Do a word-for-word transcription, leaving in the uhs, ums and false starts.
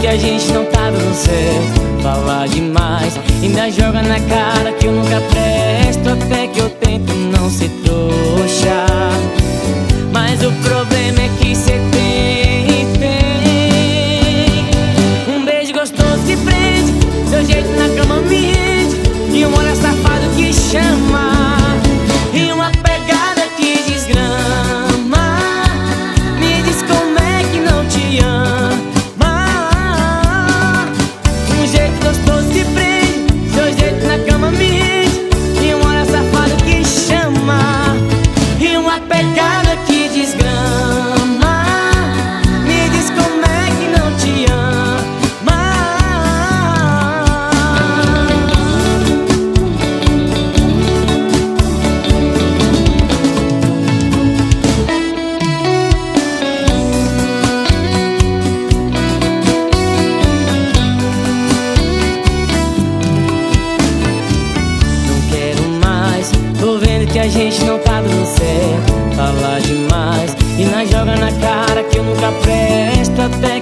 a gente não tá dando certo. Fala demais, ainda joga na cara que eu nunca presto. Até que eu tento não ser trouxa, mas o problema é que cê tem, tem um beijo gostoso que prende, seu jeito na cama me rende, e um olhar safado que chama, e uma pegada que desgrama. Me diz como é que não te ama. Um jeito gostoso que prende, seu jeito na cama me rende, e um olhar safado que chama, e uma pegada que desgrama. Me diz como é que não te ama. Não quero mais, tô vendo que a gente não tá dando certo. Fala demais, e nós joga na cara que eu nunca presto. Até